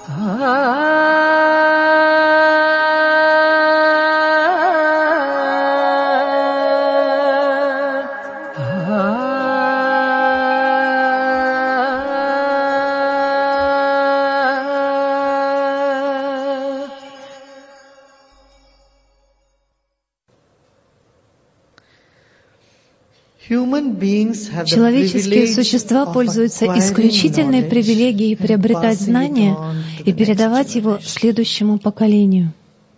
Человеческие существа пользуются исключительной привилегией приобретать знания и передавать его следующему поколению.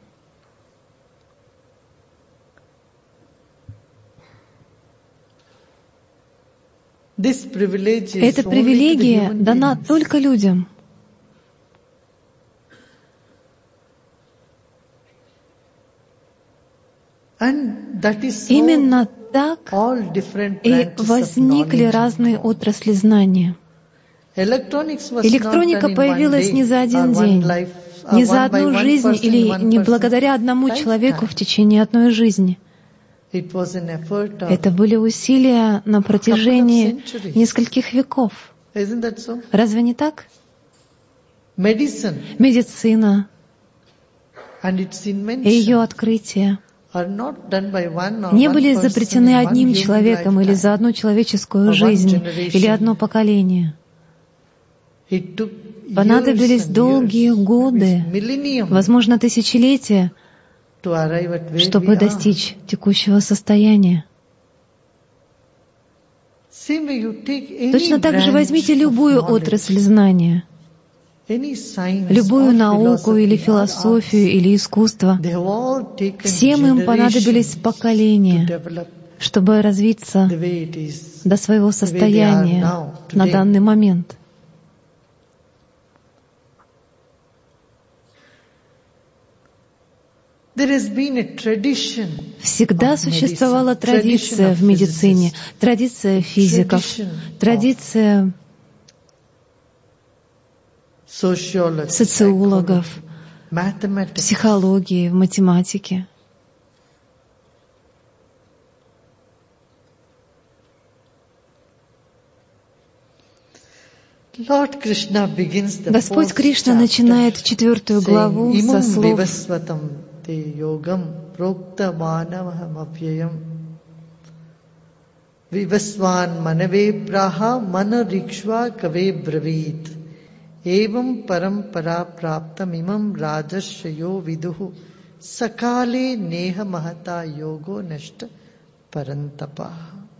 Эта привилегия дана только людям. Именно так и возникли разные отрасли знания. Электроника появилась не за один день, не за одну жизнь или не благодаря одному человеку в течение одной жизни. Это были усилия на протяжении нескольких веков. Разве не так? Медицина и ее открытия не были изобретены одним человеком или за одну человеческую жизнь или одно поколение. Понадобились долгие годы, возможно, тысячелетия, чтобы достичь текущего состояния. Точно так же возьмите любую отрасль знания, любую науку или философию или искусство. Всем им понадобились поколения, чтобы развиться до своего состояния на данный момент. Всегда существовала традиция в медицине, традиция физиков, традиция социологов, психологии, в математике. Господь Кришна начинает 4 главу со слов Vivasvan manave praha manarikshva kave bravit evam parampara praptam imam rajashayo viduhu sakale neha mahata yogo nashta parantapa.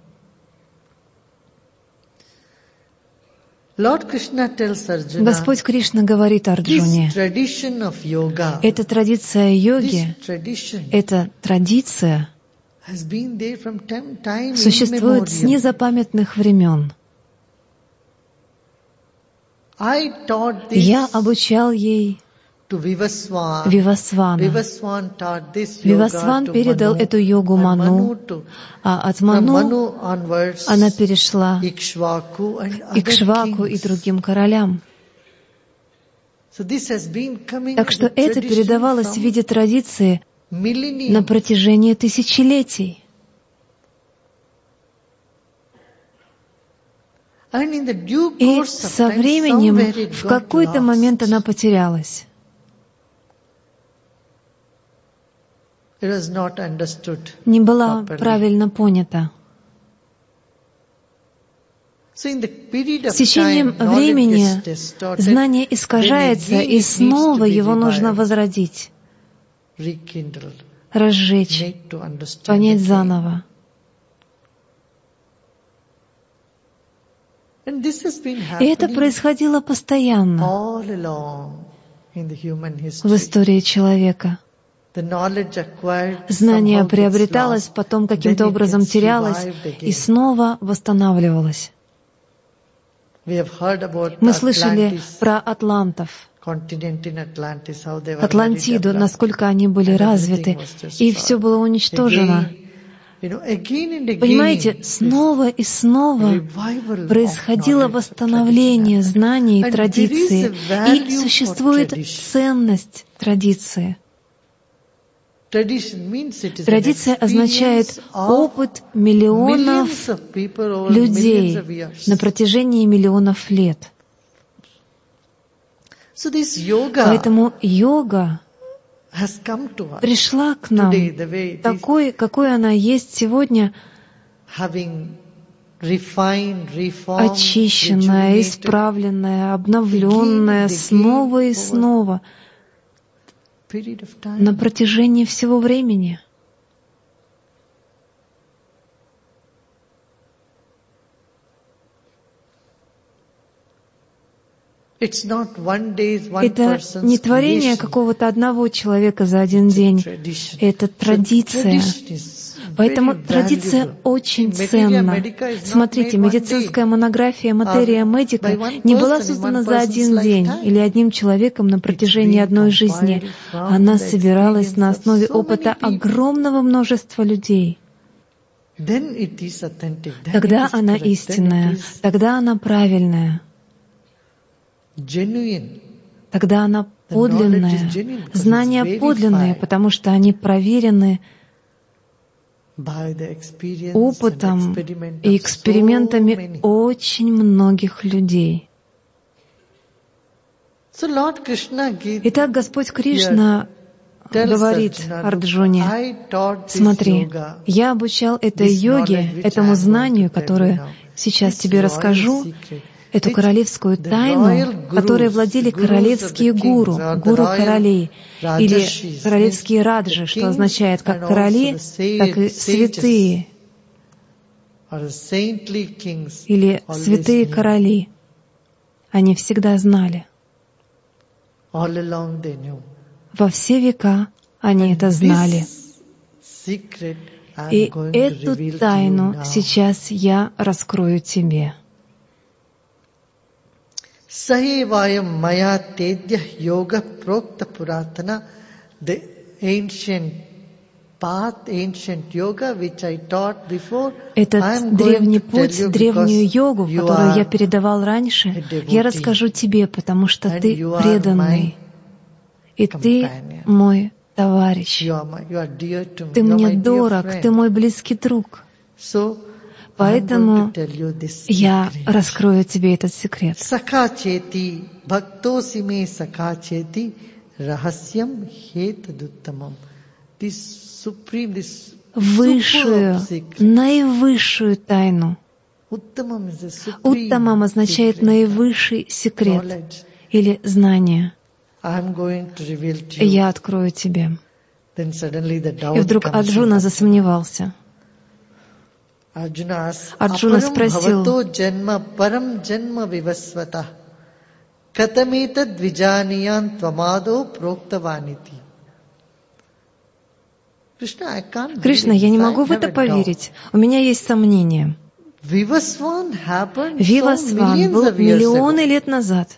Господь Кришна говорит Арджуне, эта традиция йоги, эта традиция существует с незапамятных времен. Я обучал ей Вивасвана. Вивасван передал эту йогу Ману, а от Ману она перешла к Икшваку и другим королям. Так что это передавалось в виде традиции на протяжении тысячелетий. И со временем в какой-то момент она потерялась. Не была правильно понята. С течением времени знание искажается, и снова его нужно возродить, разжечь, понять заново. И это происходило постоянно в истории человека. Знание приобреталось, потом каким-то образом терялось и снова восстанавливалось. Мы слышали про атлантов, Атлантиду, насколько они были развиты, и все было уничтожено. Понимаете, снова и снова происходило восстановление знаний и традиции, и существует ценность традиции. Традиция означает опыт миллионов людей на протяжении миллионов лет. Поэтому йога пришла к нам такой, какой она есть сегодня, очищенная, исправленная, обновленная снова и снова на протяжении всего времени. Это не творение какого-то одного человека за один день. Это традиция. Поэтому традиция очень ценна. Смотрите, медицинская монография «Материя медика» не была создана за один день или одним человеком на протяжении одной жизни. Она собиралась на основе опыта огромного множества людей. Тогда она истинная, тогда она правильная. Тогда она подлинная. Знания подлинные, потому что они проверены опытом и экспериментами очень многих людей. Итак, Господь Кришна говорит Арджуне: смотри, я обучал этой йоге, этому знанию, которое сейчас тебе расскажу, эту королевскую тайну, которой владели королевские гуру, гуру королей, или королевские раджи, что означает как короли, так и святые, или святые короли. Они всегда знали. Во все века они это знали. И эту тайну сейчас я раскрою тебе. Sahevayam maya tedya yoga prokta puratana, the ancient path, ancient yoga which I taught before. Этот древний путь, древнюю йогу, которую я передавал раньше, я расскажу тебе, потому что ты преданный, и ты мой товарищ. Ты мне дорог, ты мой близкий друг. Поэтому я раскрою тебе этот секрет. Сакачети, бхактосиме сакачети, рахасьям хетадуттамам. Высшую, наивысшую тайну. Уттамам означает наивысший секрет или знание. Я открою тебе. И вдруг Арджуна засомневался. Арджуна спросил: Кришна, я не могу в это поверить. У меня есть сомнения. Вивасван был миллионы лет назад.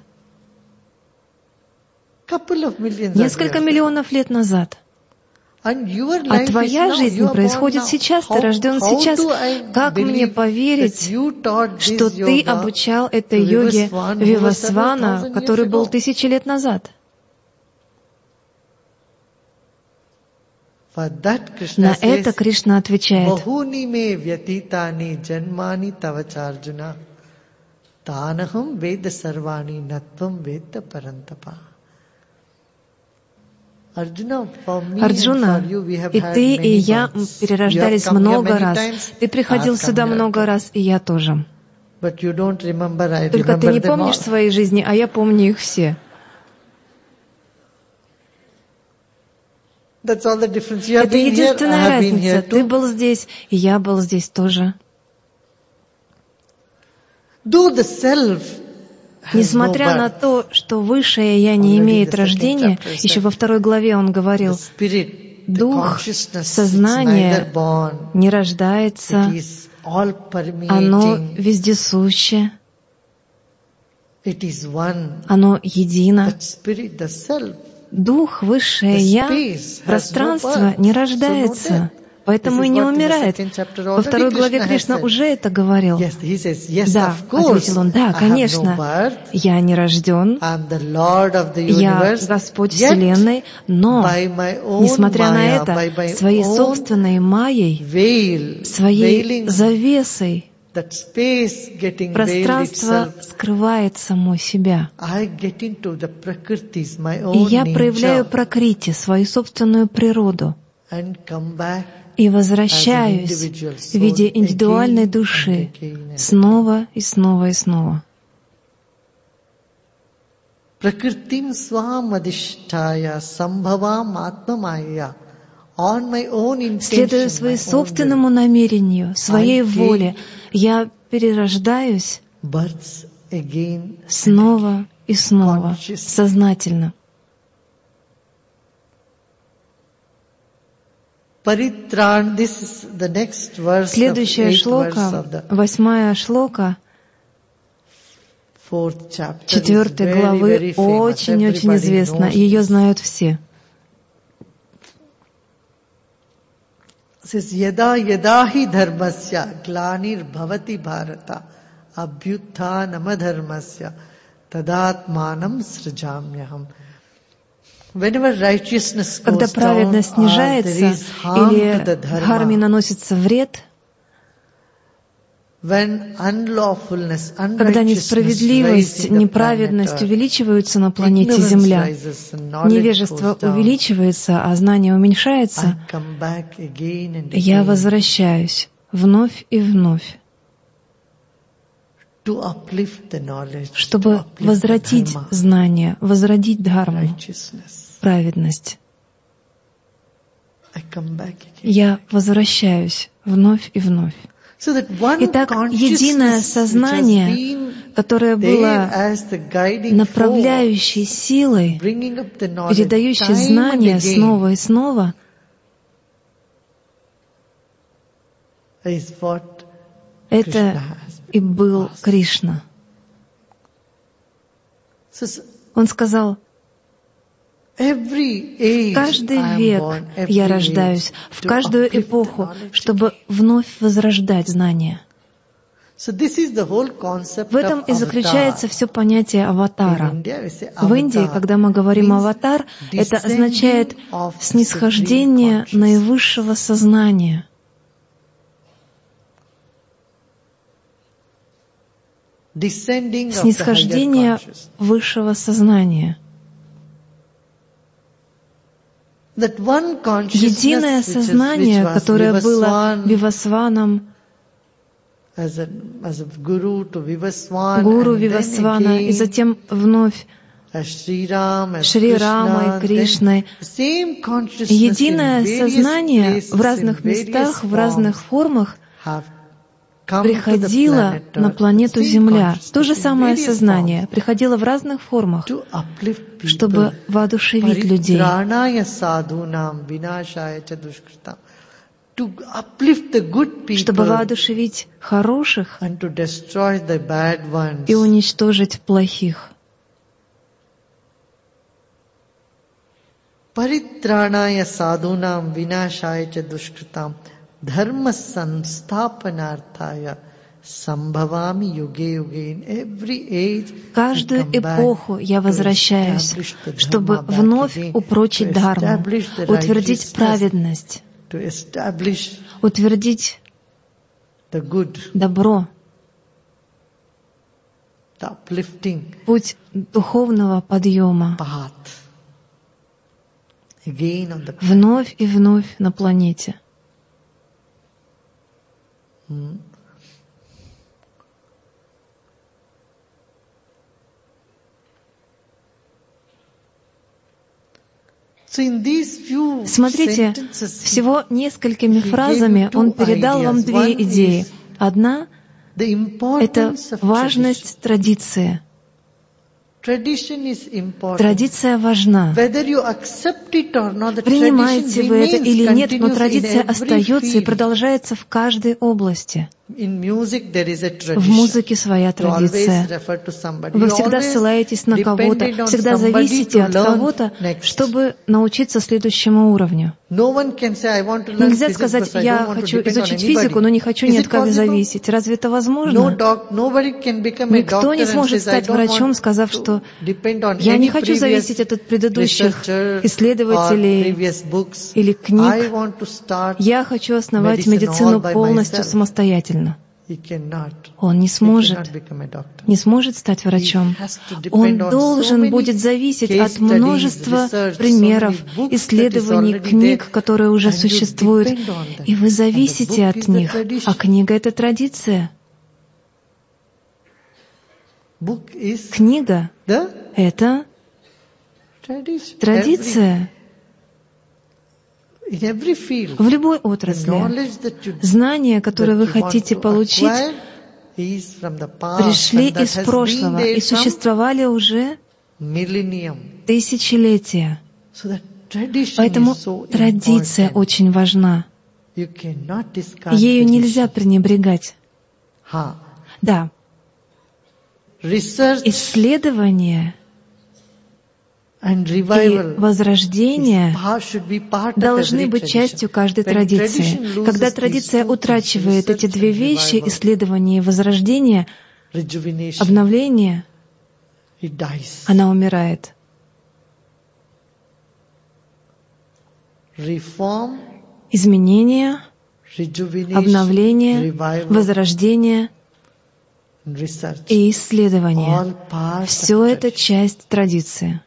Несколько миллионов лет назад. А твоя жизнь происходит сейчас, ты рожден сейчас. Как мне поверить, что ты обучал этой йоге Вивасвана, который был 1000 лет назад? На это Кришна отвечает: Арджуна, и ты, и я перерождались много раз. Ты приходил сюда много раз, и я тоже. Только ты не помнишь своей жизни, а я помню их все. Это единственная разница. Ты был здесь, и я был здесь тоже. Несмотря на то, что высшее «Я» не имеет рождения, еще во 2 главе он говорил, дух, сознание не рождается, оно вездесуще, оно едино. Дух, высшее «Я», пространство не рождается, поэтому и не умирает. Во 2 главе Кришна уже это говорил. Да, ответил он, да, конечно, я не рожден, я Господь Вселенной, но, несмотря на это, своей собственной майей, своей завесой, Пространство скрывает само себя. И я проявляю пракрити, свою собственную природу, и возвращаюсь в виде индивидуальной души снова и снова и снова. Prakritim swam adhisthaya sambhavam atmamaya. Следуя своему собственному намерению, своей воле, я перерождаюсь снова и снова, сознательно. Следующая шлока, 8-я шлока 4 главы, очень-очень известна, ее знают все. Yada yada hi dharmasya glanir bhavati bharata abhyutthanam tadatmanam srijamyaham. Когда праведность снижается или дхарме наносится вред, когда несправедливость, неправедность увеличиваются на планете Земля, невежество увеличивается, а знание уменьшается, я возвращаюсь вновь и вновь, чтобы возвратить знание, возродить дхарму, праведность. Я возвращаюсь вновь и вновь. Итак, единое сознание, которое было направляющей силой, передающей знания снова и снова, это и был Кришна. Он сказал: в каждый век я рождаюсь, в каждую эпоху, чтобы вновь возрождать знания. В этом и заключается все понятие аватара. В Индии, когда мы говорим «аватар», это означает снисхождение наивысшего сознания. Снисхождение высшего сознания. Единое сознание, которое было Вивасваном, гуру Вивасвана, и затем вновь Шри Рамой, Кришной. Единое сознание в разных местах, в разных формах приходило на планету Земля. То же самое сознание приходило в разных формах, чтобы воодушевить людей, чтобы воодушевить хороших и уничтожить плохих. Паритраная садунам винашая ча душкритам dharma sansthapanarthaya sambhavami yuge yuge. In every age, каждую эпоху я возвращаюсь, чтобы вновь упрочить дхарму, утвердить праведность, утвердить добро, путь духовного подъема, вновь и вновь на планете. Смотрите, всего несколькими фразами он передал вам две идеи. Одна — это важность традиции. Традиция важна. Принимаете вы это или нет, но традиция остается и продолжается в каждой области. В музыке своя традиция. Вы всегда ссылаетесь на кого-то, всегда зависите от кого-то, чтобы научиться следующему уровню. Нельзя сказать: я хочу изучить физику, но не хочу ни от кого зависеть. Разве это возможно? Никто не сможет стать врачом, сказав, что я не хочу зависеть от предыдущих исследователей или книг. Я хочу основать медицину полностью самостоятельно. он не сможет стать врачом. Он должен будет зависеть от множества примеров, исследований, книг, которые уже существуют, и вы зависите от них. А книга — это традиция. Книга — это традиция. В любой отрасли знания, которые вы хотите получить, пришли из прошлого и существовали уже тысячелетия. Поэтому традиция очень важна. Ею нельзя пренебрегать. Да. Исследование и возрождение должны быть частью каждой традиции. Когда традиция утрачивает эти две вещи, исследование и возрождение, обновление, она умирает. Изменение, обновление, возрождение и исследование — все это часть традиции.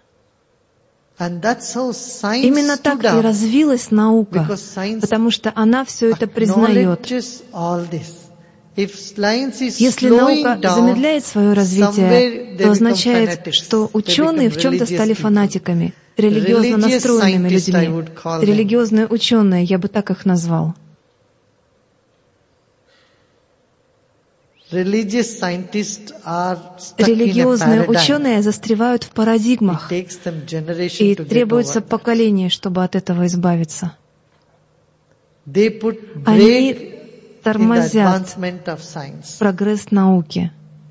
Именно так и развилась наука, потому что она все это признает. Если наука замедляет свое развитие, то означает, что ученые в чем-то стали фанатиками, религиозно настроенными людьми. Религиозные ученые, я бы так их назвал. Религиозные ученые застревают в парадигмах, и требуется поколение, чтобы от этого избавиться. Они тормозят прогресс науки.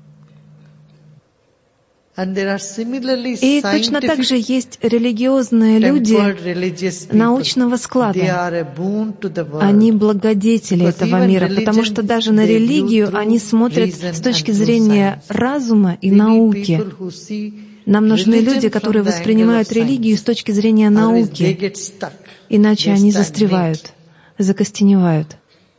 И точно так же есть религиозные люди научного склада. Они благодетели этого мира, потому что даже на религию они смотрят с точки зрения разума и науки. Нам нужны люди, которые воспринимают религию с точки зрения науки, иначе они застревают, закостеневают.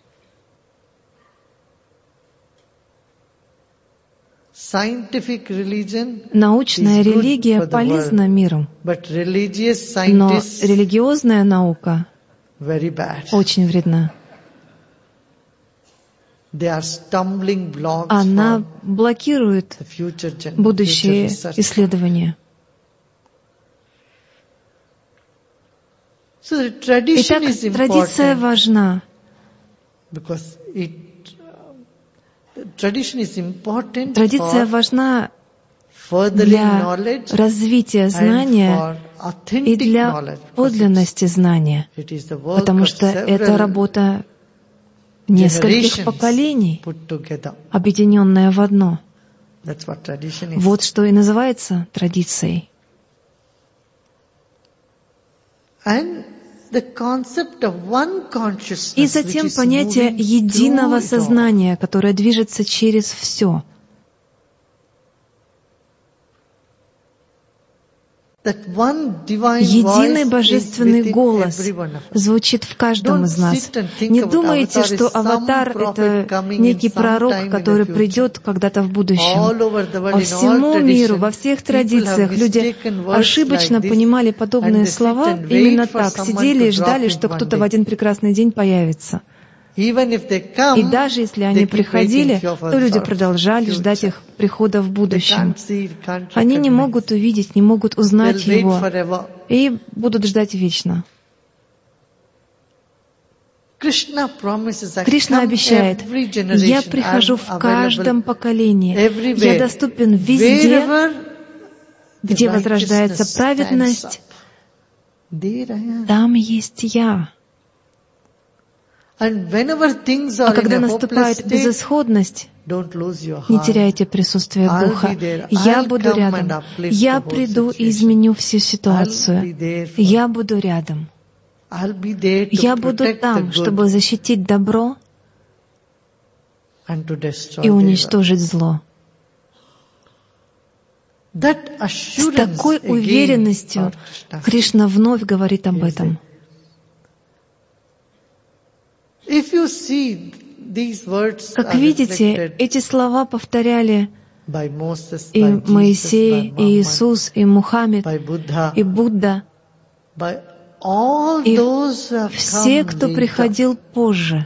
Научная религия полезна миру, но религиозная наука очень вредна. Она блокирует будущие исследования. Итак, традиция важна. Традиция важна для развития знания и для подлинности знания, потому что это работа нескольких поколений, объединенная в одно. Вот что и называется традицией. И затем понятие единого сознания, которое движется через все. Единый божественный голос звучит в каждом из нас. Не думайте, что аватар — это некий пророк, который придет когда-то в будущем. По всему миру, во всех традициях люди ошибочно понимали подобные слова именно так, сидели и ждали, что кто-то в один прекрасный день появится. И даже если они приходили, то люди продолжали ждать их прихода в будущем. Они не могут увидеть, не могут узнать его, и будут ждать вечно. Кришна обещает: «Я прихожу в каждом поколении, я доступен везде, где возрождается праведность, там есть я». А когда наступает безысходность, не теряйте присутствие духа. Я буду рядом. Я приду и изменю всю ситуацию. Я буду рядом. Я буду там, чтобы защитить добро и уничтожить зло. С такой уверенностью Кришна вновь говорит об этом. Как видите, эти слова повторяли и Моисей, и Иисус, и Мухаммед, и Будда, и все, кто приходил позже.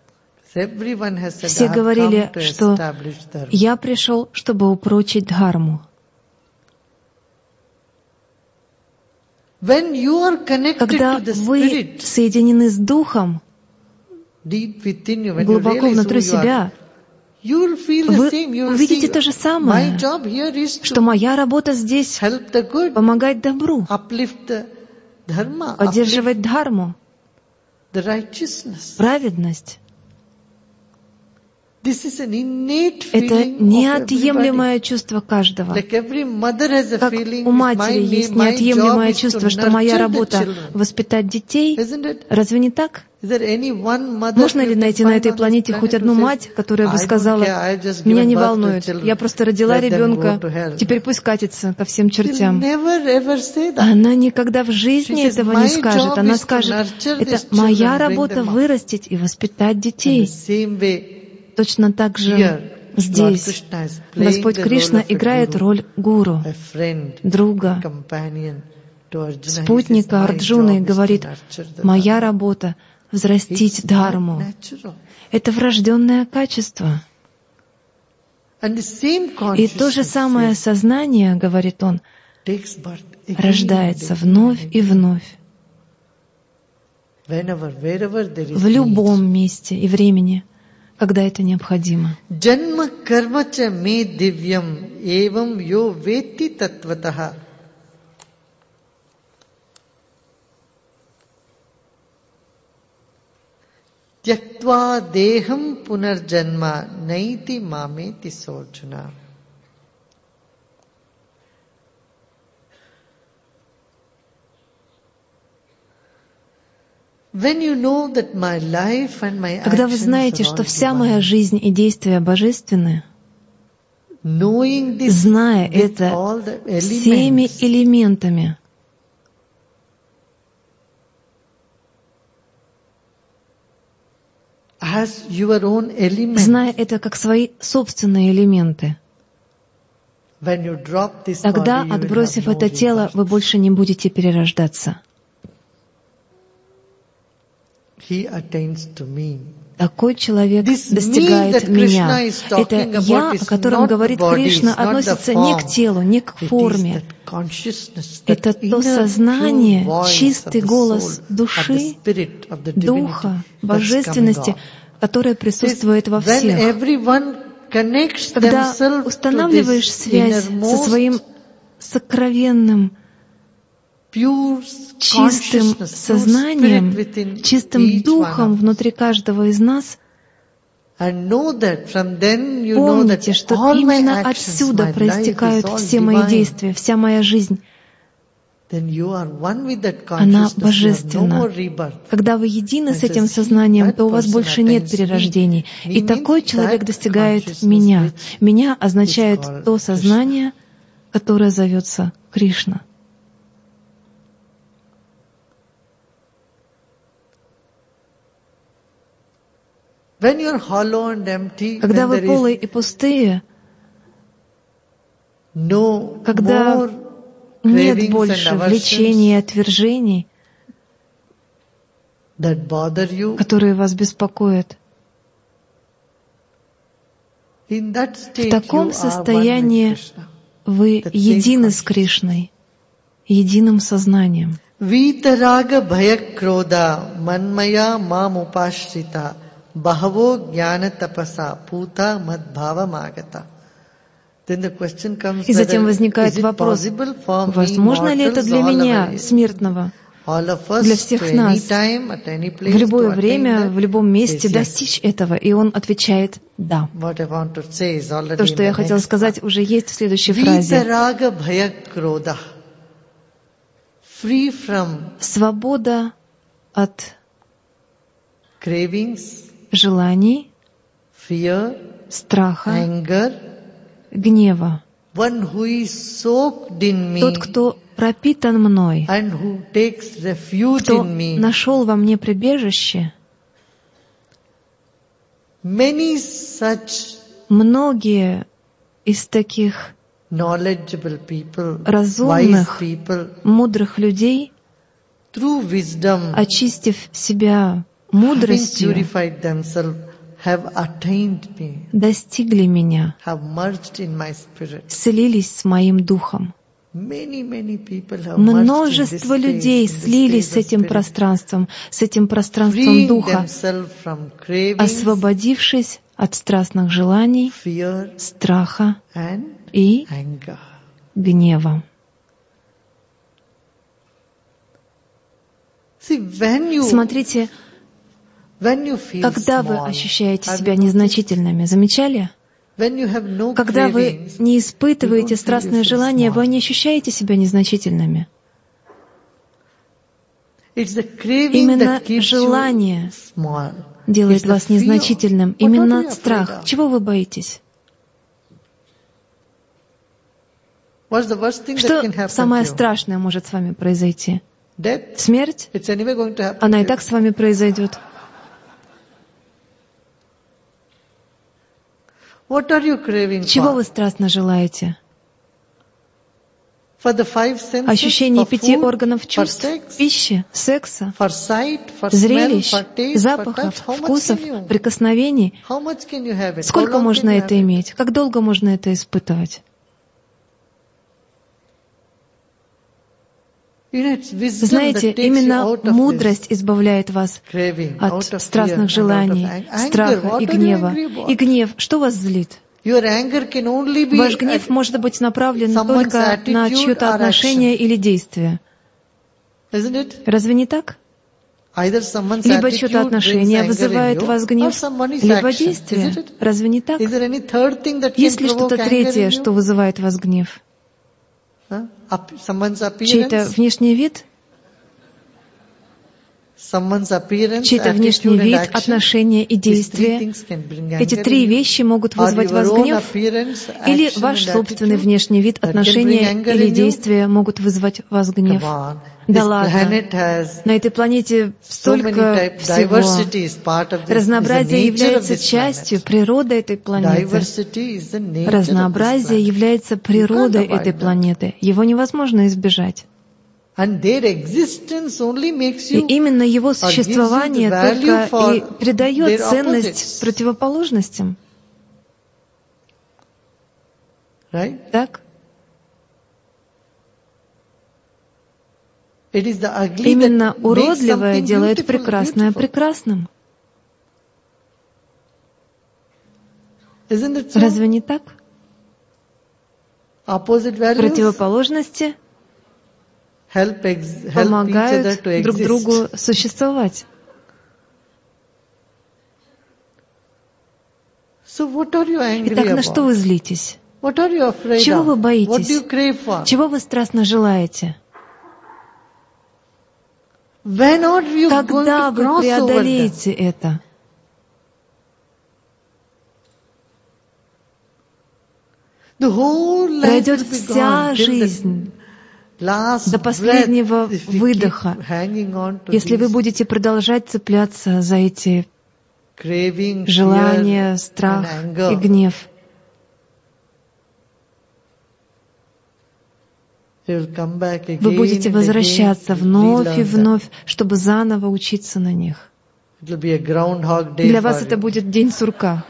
Все говорили, что «Я пришел, чтобы упрочить дхарму». Когда вы соединены с Духом, глубоко внутри себя, вы увидите то же самое, что моя работа здесь — помогать добру, поддерживать дхарму, праведность. Это неотъемлемое чувство каждого. Как у матери есть неотъемлемое чувство, что моя работа — воспитать детей. Разве не так? Можно ли найти на этой планете хоть одну мать, которая бы сказала: «Меня не волнует, я просто родила ребенка, теперь пусть катится ко всем чертям». Она никогда в жизни этого не скажет. Она скажет: «Это моя работа — вырастить и воспитать детей». Точно так же здесь Господь Кришна играет роль гуру, друга, спутника Арджуны, и говорит: «Моя работа — взрастить дхарму». Это врожденное качество. И то же самое сознание, говорит он, рождается вновь и вновь, в любом месте и времени, когда это необходимо. Джанма карма ча ме дивьям эвам йо ветти татватаха. Тяктва дехам пунарджанма найти мамети сорджуна. Когда вы знаете, что вся моя жизнь и действия божественны, зная это всеми элементами, зная это как свои собственные элементы, тогда, отбросив это тело, вы больше не будете перерождаться. Такой человек достигает меня. Это «я», о котором говорит Кришна, относится не к телу, не к форме. Это то сознание, чистый голос души, духа, божественности, которое присутствует во всех. Когда устанавливаешь связь со своим сокровенным, чистым сознанием, чистым духом внутри каждого из нас, помните, что именно отсюда проистекают все мои действия, вся моя жизнь. Она божественна. Когда вы едины с этим сознанием, то у вас больше нет перерождений. И такой человек достигает меня. Меня означает то сознание, которое зовется Кришна. Когда вы полые и пустые, когда нет больше влечений и отвержений, которые вас беспокоят, в таком состоянии вы едины с Кришной, единым сознанием. Витарага бхая крода манмая мам упашрита бхаво гьяна тапаса пута мадбхава магата. И затем возникает вопрос: возможно ли это для меня, смертного, для всех нас, в любое время, в любом месте достичь этого? И он отвечает: да. То, что я хотела сказать, уже есть в следующей фразе. Свобода от желаний, страха, гнева. Тот, кто пропитан мной, кто нашел во мне прибежище, Многие из таких разумных, мудрых людей, очистив себя мудростью, достигли меня, слились с моим духом. Множество людей слились с этим пространством духа, освободившись от страстных желаний, страха и гнева. Смотрите, когда вы ощущаете себя незначительными, замечали? Когда вы не испытываете страстное желание, вы не ощущаете себя незначительными. Именно желание делает вас незначительным. Именно страх. Чего вы боитесь? Что самое страшное может с вами произойти? Смерть? Она и так с вами произойдет. Чего вы страстно желаете? Ощущение 5 органов чувств, пищи, секса, зрелищ, запахов, вкусов, прикосновений. Сколько можно это иметь? Как долго можно это испытывать? Знаете, именно мудрость избавляет вас от страстных желаний, страха и гнева. И гнев, что вас злит? Ваш гнев может быть направлен только на чье-то отношение или действие. Разве не так? Либо чье-то отношение вызывает в вас гнев, либо действие. Разве не так? Есть ли что-то третье, что вызывает в вас гнев? Чей-то внешний вид? Чей-то внешний вид, отношения и действия. Эти 3 вещи могут вызвать в вас гнев, или ваш собственный внешний вид, отношения или действия могут вызвать в вас гнев. Да ладно, на этой планете столько всего. Разнообразие является частью природы этой планеты. Разнообразие является природой этой планеты. Его невозможно избежать. И именно его существование только и придает ценность противоположностям. Так? Именно уродливое делает прекрасное прекрасным. Разве не так? Противоположности помогают друг другу существовать. Итак, на что вы злитесь? Чего вы боитесь? Чего вы страстно желаете? Когда вы преодолеете это? Пройдет вся жизнь до последнего выдоха, если вы будете продолжать цепляться за эти желания, страх и гнев. Вы будете возвращаться вновь и вновь, чтобы заново учиться на них. Для вас это будет день сурка.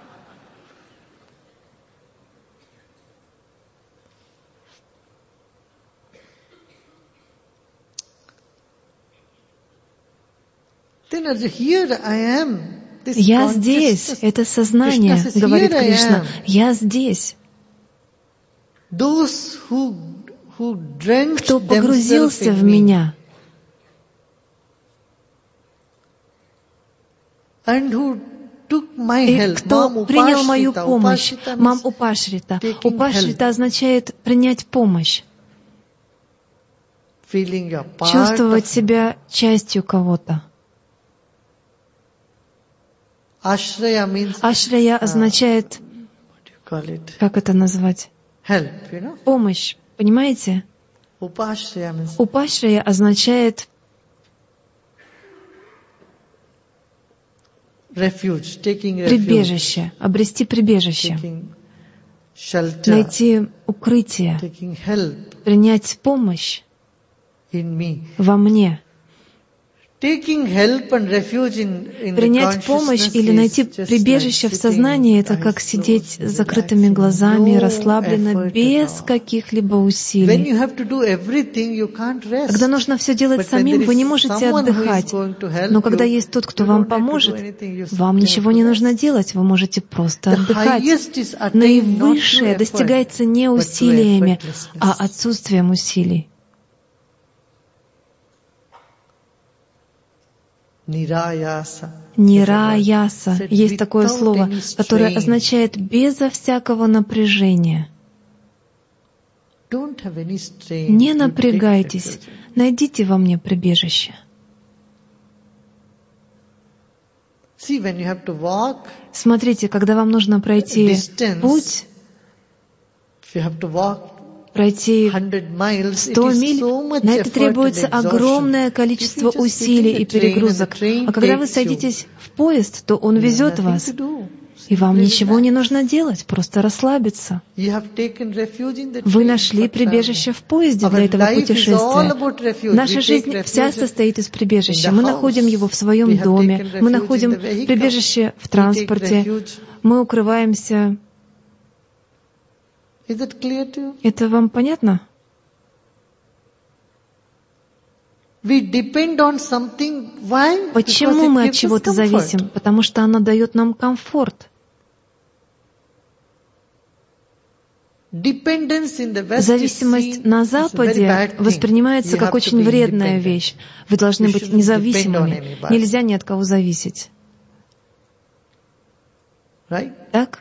Я здесь, это сознание, говорит Кришна. Я здесь. Кто погрузился в меня и кто принял мою помощь, мам упашрита. Упашрита означает принять помощь, чувствовать себя частью кого-то. Ашрая означает, как это назвать? Помощь, понимаете? Упашрая означает прибежище, обрести прибежище, найти укрытие, принять помощь во мне. Принять помощь или найти прибежище в сознании — это как сидеть с закрытыми глазами, расслабленно, без каких-либо усилий. Когда нужно все делать самим, вы не можете отдыхать. Но когда есть тот, кто вам поможет, вам ничего не нужно делать, вы можете просто отдыхать. Наивысшее достигается не усилиями, а отсутствием усилий. Нираяса. Есть такое слово, которое означает «безо всякого напряжения». Не напрягайтесь, найдите во мне прибежище. Смотрите, когда вам нужно пройти путь, пройти 100 миль, на это требуется огромное количество усилий и перегрузок. А когда вы садитесь в поезд, то он везет вас, и вам ничего не нужно делать, просто расслабиться. Вы нашли прибежище в поезде для этого путешествия. Наша жизнь вся состоит из прибежища. Мы находим его в своем доме, мы находим прибежище в транспорте, мы укрываемся. Это вам понятно? Почему мы от чего-то зависим? Потому что оно дает нам комфорт. Зависимость на Западе воспринимается как очень вредная вещь. Вы должны быть независимыми. Нельзя ни от кого зависеть. Так?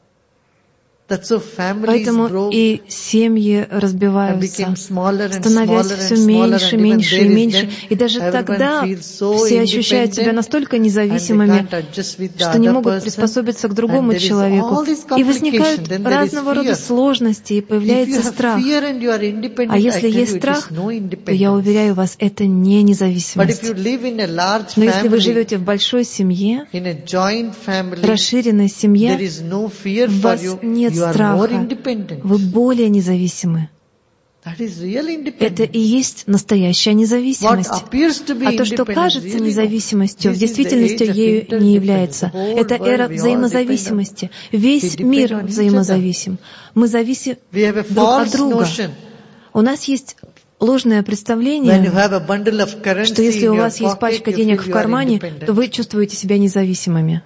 Поэтому и семьи разбиваются, становясь все меньше, меньше и меньше. И даже тогда все ощущают себя настолько независимыми, что не могут приспособиться к другому человеку. И возникают разного рода сложности, и появляется страх. А если есть страх, то, я уверяю вас, это не независимость. Но если вы живете в большой семье, расширенной семье, в вас нет страха, вы более независимы. Это и есть настоящая независимость. А то, что кажется независимостью, в действительности ею не является. Это эра взаимозависимости. Весь мир взаимозависим. Мы зависим друг от друга. У нас есть ложное представление, что если у вас есть пачка денег в кармане, то вы чувствуете себя независимыми.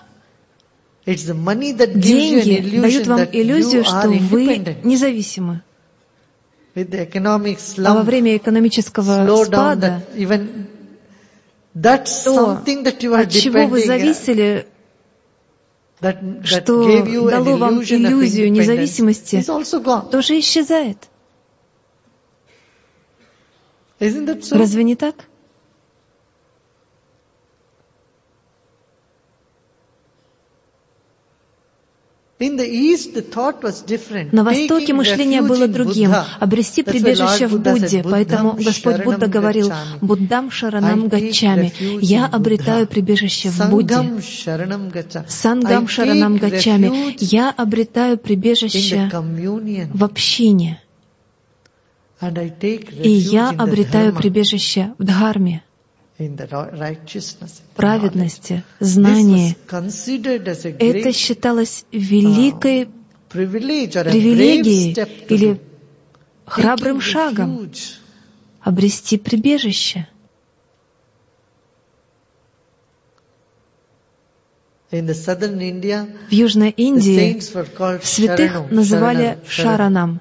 Деньги дают вам иллюзию, что вы независимы. А во время экономического спада то, от чего вы зависели, что дало вам иллюзию независимости, тоже исчезает. Разве не так? На Востоке мышление было другим — обрести прибежище в Будде. Поэтому Господь Будда говорил: «Буддам шаранам гаччами» — «Я обретаю прибежище в Будде». «Сангам шаранам гаччами» — «Я обретаю прибежище в общине». И я обретаю прибежище в дхарме, праведности, знании. Это считалось великой привилегией или храбрым шагом обрести прибежище. В Южной Индии святых называли шаранам.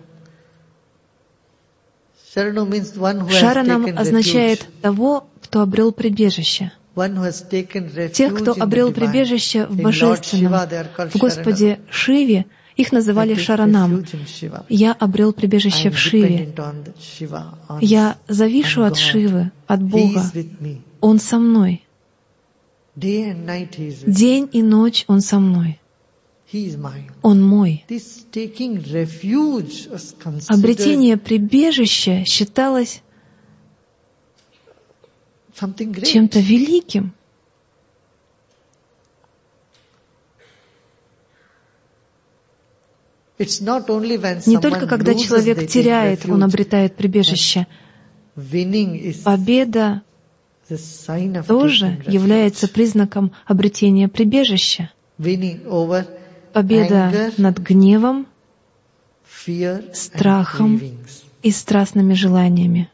Шаранам означает того, кто обрел прибежище. Тех, кто обрел прибежище в Божественном, в Господе Шиве, их называли шаранам. Я обрел прибежище в Шиве. Я завишу от Шивы, от Бога. Он со мной. День и ночь Он со мной. Он мой. Обретение прибежища считалось чем-то великим. Не только когда человек теряет, он обретает прибежище. Победа тоже является признаком обретения прибежища. Победа над гневом, страхом и страстными желаниями.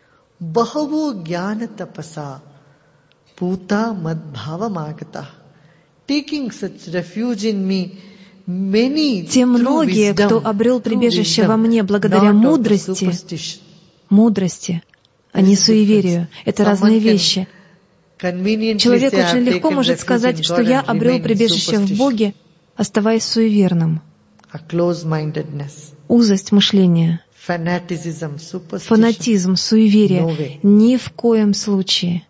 Те многие, кто обрел прибежище во мне благодаря мудрости, а не суеверию. Это разные вещи. Человек очень легко может сказать, что я обрел прибежище в Боге, оставаясь суеверным. Узость мышления, фанатизм, суеверие. Ни в коем случае.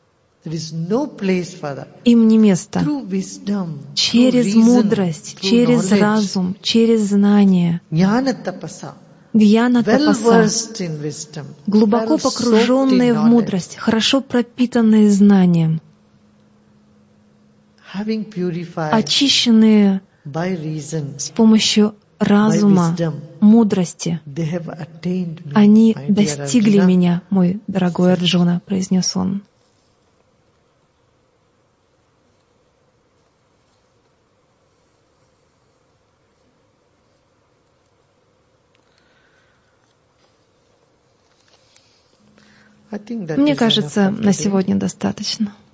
Им не место. Через мудрость, через разум, через знание. Гьяна-тапаса, глубоко погруженные в мудрость, хорошо пропитанные знанием, очищенные с помощью разума, мудрости. Они достигли меня, мой дорогой Арджуна, произнес он. Мне кажется, на сегодня достаточно.